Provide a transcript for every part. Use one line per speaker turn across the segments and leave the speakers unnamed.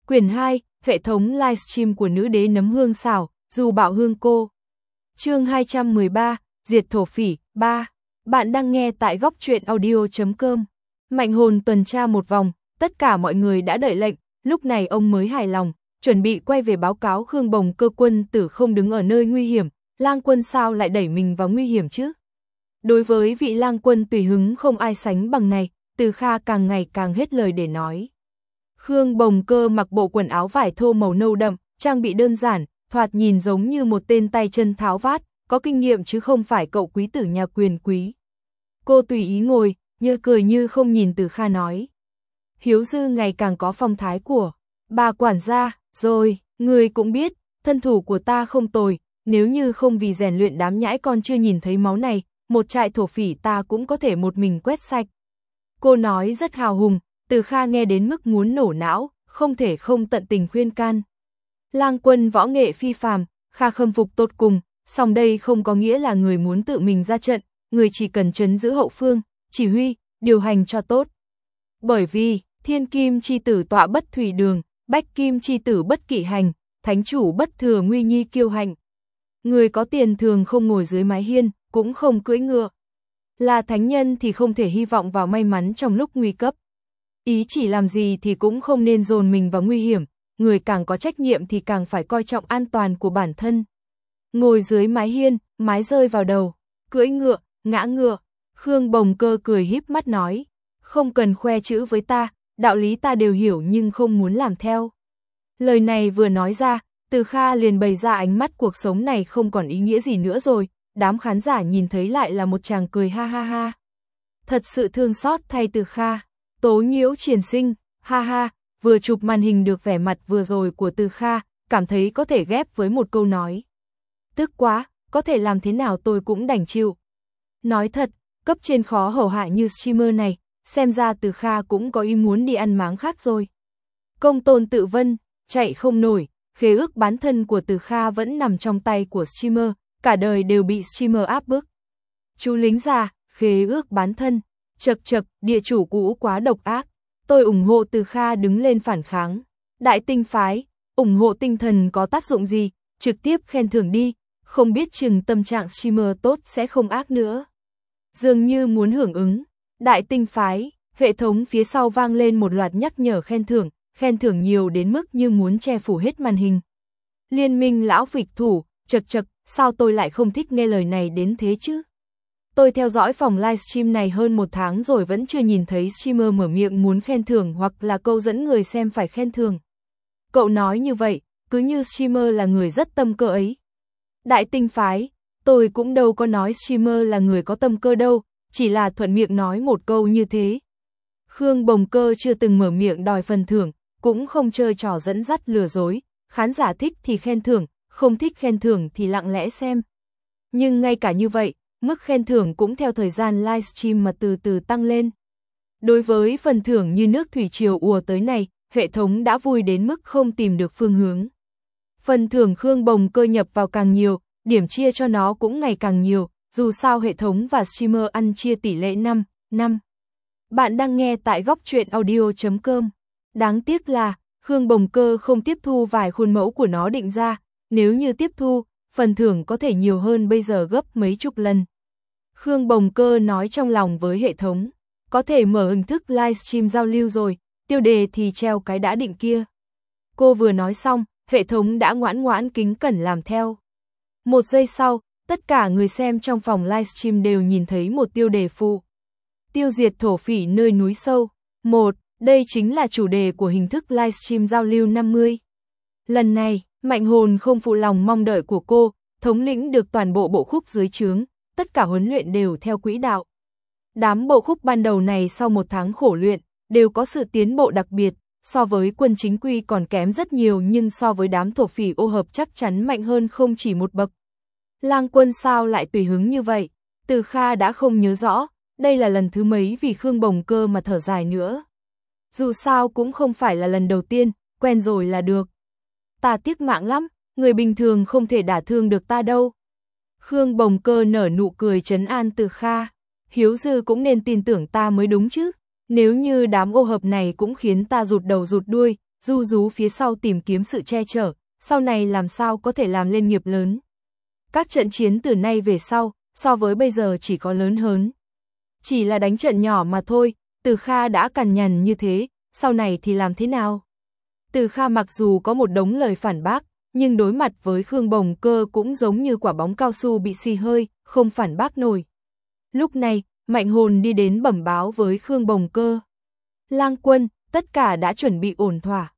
Quyển 2, hệ thống livestream của nữ đế nấm hương xảo, dù bạo hương cô. Chương 213, diệt thổ phỉ, 3. Bạn đang nghe tại góc truyện audio.com. Mạnh Hồn tuần tra một vòng, tất cả mọi người đã đợi lệnh, lúc này ông mới hài lòng, chuẩn bị quay về báo cáo Khương Bồng Cơ quân tử không đứng ở nơi nguy hiểm, Lang Quân sao lại đẩy mình vào nguy hiểm chứ? Đối với vị Lang Quân tùy hứng không ai sánh bằng này, Từ Kha càng ngày càng hết lời để nói. Khương Bồng Cơ mặc bộ quần áo vải thô màu nâu đậm, trang bị đơn giản, thoạt nhìn giống như một tên tay chân tháo vát, có kinh nghiệm chứ không phải cậu quý tử nhà quyền quý. Cô tùy ý ngồi, như cười như không nhìn Từ Kha nói. Hiếu Dư ngày càng có phong thái của bà quản gia, rồi, người cũng biết, thân thủ của ta không tồi, nếu như không vì rèn luyện đám nhãi con chưa nhìn thấy máu này, một trại thổ phỉ ta cũng có thể một mình quét sạch. Cô nói rất hào hùng, Từ Kha nghe đến mức muốn nổ não, không thể không tận tình khuyên can. Lang Quân võ nghệ phi phàm, Kha khâm phục tột cùng, song đây không có nghĩa là người muốn tự mình ra trận, người chỉ cần trấn giữ hậu phương, chỉ huy, điều hành cho tốt. Bởi vì, thiên kim chi tử tọa bất thủy đường, bách kim chi tử bất kỵ hành, thánh chủ bất thừa nguy nhi kiêu hạnh. Người có tiền thường không ngồi dưới mái hiên, cũng không cưỡi ngựa. Là thánh nhân thì không thể hy vọng vào may mắn trong lúc nguy cấp. Ý chỉ làm gì thì cũng không nên dồn mình vào nguy hiểm, người càng có trách nhiệm thì càng phải coi trọng an toàn của bản thân. Ngồi dưới mái hiên, mái rơi vào đầu, cưỡi ngựa, ngã ngựa, Khương Bồng Cơ cười híp mắt nói, không cần khoe chữ với ta, đạo lý ta đều hiểu nhưng không muốn làm theo. Lời này vừa nói ra, Từ Kha liền bày ra ánh mắt cuộc sống này không còn ý nghĩa gì nữa rồi, đám khán giả nhìn thấy lại là một chàng cười ha ha ha. Thật sự thương xót thay Từ Kha, tố nhiễu triển sinh, ha ha, vừa chụp màn hình được vẻ mặt vừa rồi của Từ Kha, cảm thấy có thể ghép với một câu nói. Tức quá, có thể làm thế nào tôi cũng đành chịu. Nói thật, cấp trên khó hầu hạ như streamer này, xem ra Từ Kha cũng có ý muốn đi ăn máng khác rồi. Công tôn tự vân, chạy không nổi, khế ước bán thân của Từ Kha vẫn nằm trong tay của streamer, cả đời đều bị streamer áp bức. Chú lính già, khế ước bán thân, chật chật, địa chủ cũ quá độc ác. Tôi ủng hộ Từ Kha đứng lên phản kháng. Đại tinh phái, ủng hộ tinh thần có tác dụng gì, trực tiếp khen thưởng đi, không biết chừng tâm trạng streamer tốt sẽ không ác nữa. Dường như muốn hưởng ứng. Đại tinh phái, hệ thống phía sau vang lên một loạt nhắc nhở khen thưởng nhiều đến mức như muốn che phủ hết màn hình. Liên minh lão phịch thủ, chật chật, sao tôi lại không thích nghe lời này đến thế chứ? Tôi theo dõi phòng livestream này hơn 1 tháng rồi vẫn chưa nhìn thấy streamer mở miệng muốn khen thưởng hoặc là câu dẫn người xem phải khen thưởng. Cậu nói như vậy, cứ như streamer là người rất tâm cơ ấy. Đại tinh phái, tôi cũng đâu có nói streamer là người có tâm cơ đâu, chỉ là thuận miệng nói một câu như thế. Khương Bồng Cơ chưa từng mở miệng đòi phần thưởng, cũng không chơi trò dẫn dắt lừa dối, khán giả thích thì khen thưởng, không thích khen thưởng thì lặng lẽ xem. Nhưng ngay cả như vậy, mức khen thưởng cũng theo thời gian livestream mà từ từ tăng lên. Đối với phần thưởng như nước thủy triều ùa tới này, hệ thống đã vui đến mức không tìm được phương hướng. Phần thưởng Khương Bồng Cơ nhập vào càng nhiều, điểm chia cho nó cũng ngày càng nhiều, dù sao hệ thống và streamer ăn chia tỷ lệ 5-5. Bạn đang nghe tại góc truyện audio.com. Đáng tiếc là, Khương Bồng Cơ không tiếp thu vài khuôn mẫu của nó định ra, nếu như tiếp thu, phần thưởng có thể nhiều hơn bây giờ gấp mấy chục lần. Khương Bồng Cơ nói trong lòng với hệ thống, có thể mở hình thức livestream giao lưu rồi, tiêu đề thì treo cái đã định kia. Cô vừa nói xong, hệ thống đã ngoãn ngoãn kính cẩn làm theo. 1 giây sau, tất cả người xem trong phòng livestream đều nhìn thấy một tiêu đề phụ. Tiêu diệt thổ phỉ nơi núi sâu. 1. Đây chính là chủ đề của hình thức livestream giao lưu 50. Lần này, Mạnh Hồn không phụ lòng mong đợi của cô, thống lĩnh được toàn bộ bộ khúc dưới trướng, tất cả huấn luyện đều theo quỹ đạo. Đám bộ khúc ban đầu này sau 1 tháng khổ luyện, đều có sự tiến bộ đặc biệt, so với quân chính quy còn kém rất nhiều nhưng so với đám thổ phỉ ô hợp chắc chắn mạnh hơn không chỉ một bậc. Lang Quân sao lại tùy hứng như vậy? Từ Kha đã không nhớ rõ, đây là lần thứ mấy vì Khương Bồng Cơ mà thở dài nữa. Dù sao cũng không phải là lần đầu tiên, quen rồi là được. Ta tiếc mạng lắm, người bình thường không thể đả thương được ta đâu. Khương Bồng Cơ nở nụ cười trấn an Từ Kha. Hiếu Dư cũng nên tin tưởng ta mới đúng chứ. Nếu như đám ô hợp này cũng khiến ta rụt đầu rụt đuôi, ru rú phía sau tìm kiếm sự che chở, sau này làm sao có thể làm lên nghiệp lớn. Các trận chiến từ nay về sau, so với bây giờ chỉ có lớn hơn. Chỉ là đánh trận nhỏ mà thôi, Từ Kha đã cằn nhằn như thế, sau này thì làm thế nào? Từ Kha mặc dù có một đống lời phản bác, nhưng đối mặt với Khương Bồng Cơ cũng giống như quả bóng cao su bị xì hơi, không phản bác nổi. Lúc này, Mạnh Hồn đi đến bẩm báo với Khương Bồng Cơ. Lang quân, tất cả đã chuẩn bị ổn thỏa.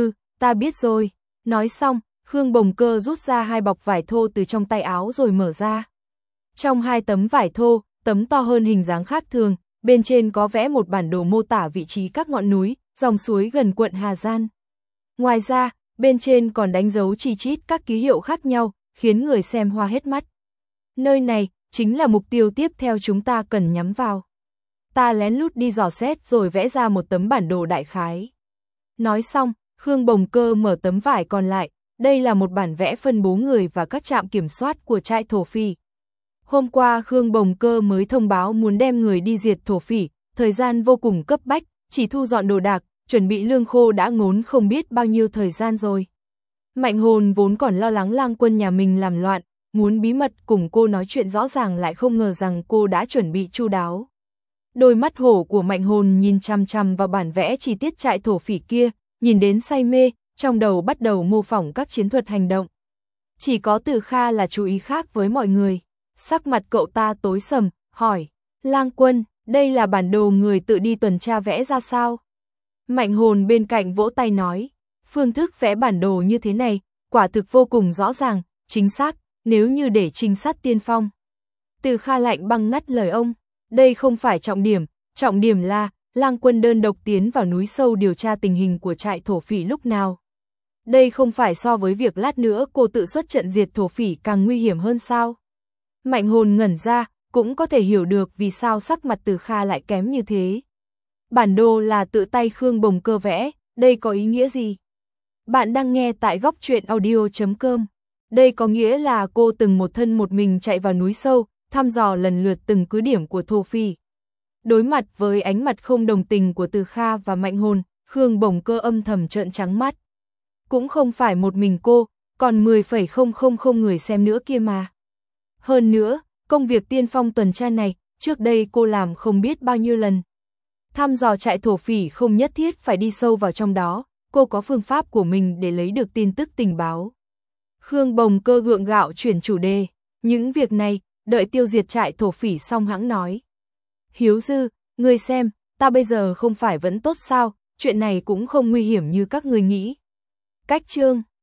Ta biết rồi. Nói xong, Khương Bồng Cơ rút ra 2 bọc vải thô từ trong tay áo rồi mở ra. Trong 2 tấm vải thô, tấm to hơn hình dáng khác thường, bên trên có vẽ một bản đồ mô tả vị trí các ngọn núi, dòng suối gần quận Hà Giang. Ngoài ra, bên trên còn đánh dấu chi chít các ký hiệu khác nhau, khiến người xem hoa hết mắt. Nơi này, chính là mục tiêu tiếp theo chúng ta cần nhắm vào. Ta lén lút đi dò xét rồi vẽ ra một tấm bản đồ đại khái. Nói xong, Khương Bồng Cơ mở tấm vải còn lại, đây là một bản vẽ phân bố người và các trạm kiểm soát của trại thổ phỉ. Hôm qua Khương Bồng Cơ mới thông báo muốn đem người đi diệt thổ phỉ, thời gian vô cùng cấp bách, chỉ thu dọn đồ đạc, chuẩn bị lương khô đã ngốn không biết bao nhiêu thời gian rồi. Mạnh Hồn vốn còn lo lắng Lang quân nhà mình làm loạn, muốn bí mật cùng cô nói chuyện rõ ràng lại không ngờ rằng cô đã chuẩn bị chu đáo. Đôi mắt hổ của Mạnh Hồn nhìn chằm chằm vào bản vẽ chi tiết trại thổ phỉ kia, nhìn đến say mê, trong đầu bắt đầu mô phỏng các chiến thuật hành động. Chỉ có Từ Kha là chú ý khác với mọi người. Sắc mặt cậu ta tối sầm, hỏi, Lang quân, đây là bản đồ người tự đi tuần tra vẽ ra sao? Mạnh Hồn bên cạnh vỗ tay nói, phương thức vẽ bản đồ như thế này, quả thực vô cùng rõ ràng, chính xác, nếu như để trinh sát tiên phong. Từ Kha lạnh băng ngắt lời ông, đây không phải trọng điểm là, Lang quân đơn độc tiến vào núi sâu điều tra tình hình của trại thổ phỉ lúc nào. Đây không phải so với việc lát nữa cô tự xuất trận diệt thổ phỉ càng nguy hiểm hơn sao? Mạnh Hồn ngẩn ra, cũng có thể hiểu được vì sao sắc mặt Từ Kha lại kém như thế. Bản đồ là tự tay Khương Bồng Cơ vẽ, đây có ý nghĩa gì? Bạn đang nghe tại góc truyện audio.com. Đây có nghĩa là cô từng một thân một mình chạy vào núi sâu, thăm dò lần lượt từng cứ điểm của thổ phỉ. Đối mặt với ánh mặt không đồng tình của Từ Kha và Mạnh Hồn, Khương Bồng Cơ âm thầm trợn trắng mắt. Cũng không phải một mình cô, còn 10,000 người xem nữa kia mà. Hơn nữa, công việc tiên phong tuần tra này, trước đây cô làm không biết bao nhiêu lần. Thăm dò trại thổ phỉ không nhất thiết phải đi sâu vào trong đó, cô có phương pháp của mình để lấy được tin tức tình báo. Khương Bồng Cơ gượng gạo chuyển chủ đề, những việc này, đợi tiêu diệt trại thổ phỉ xong hãng nói. Hiếu Dư, ngươi xem, ta bây giờ không phải vẫn tốt sao, chuyện này cũng không nguy hiểm như các ngươi nghĩ. Cách chương